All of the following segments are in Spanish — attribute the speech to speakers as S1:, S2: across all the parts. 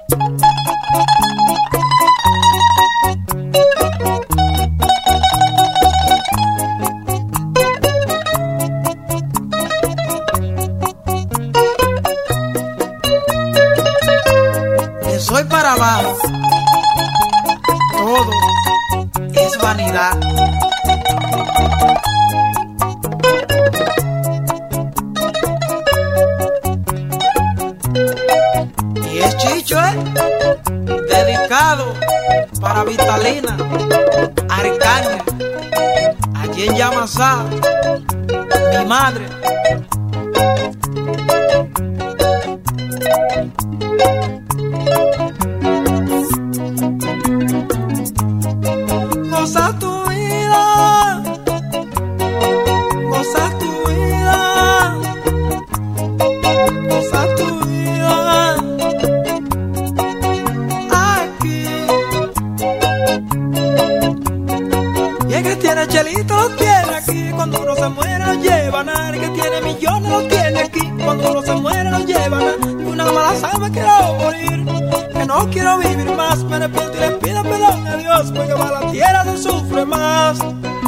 S1: Soy para abajo, todo es vanidad. Y es Chicho, dedicado para Vitalina, Arcaña, allí en Yamasá, mi madre. Goza tu vida, goza tu vida, goza tu vida aquí. Y el que tiene chelito lo tiene aquí, cuando uno se muere lo llevan. El que tiene millones lo tiene aquí, cuando uno se muere lo llevan. Y una mala sangre quiero morir, que no quiero vivir más, me arrepiento y le pido perdón a Dios, porque para la tierra se sufre más.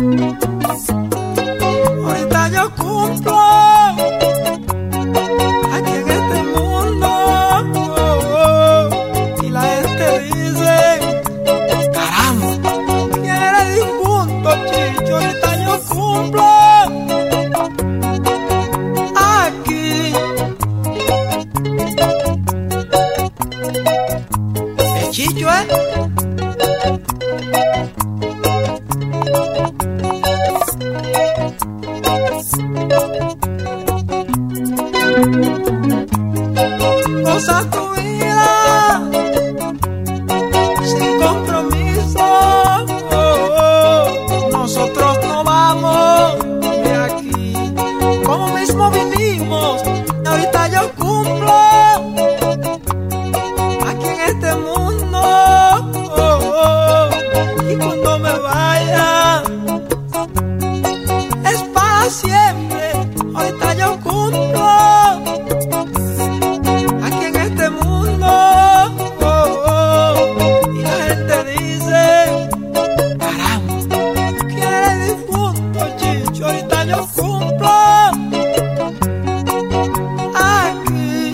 S1: Ahorita yo cumplo aquí en este mundo, y la gente dice, caramba, ¿quién eres difunto, Chicho? Ahorita yo cumplo aquí. El Chicho goza tu vida sin compromiso. Nosotros no vamos de aquí, como mismo vinimos. Y ahorita yo cumplo aquí en este mundo, y cuando me vaya es para siempre. Ahorita yo cumplo aquí en este mundo, y la gente dice, caramba, ¿quién eres difunto, Chicho? Ahorita yo cumplo aquí.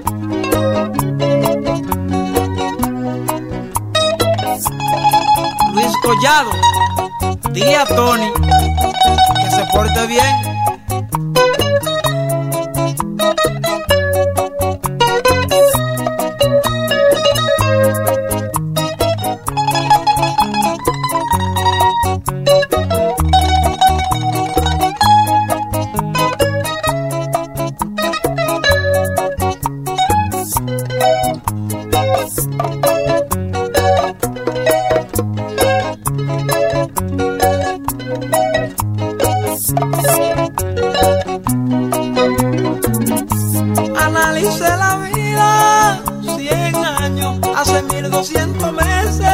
S1: Luis Collado, dile a Tony que se porte bien. Analice la vida, 100 años, hace 1200 meses.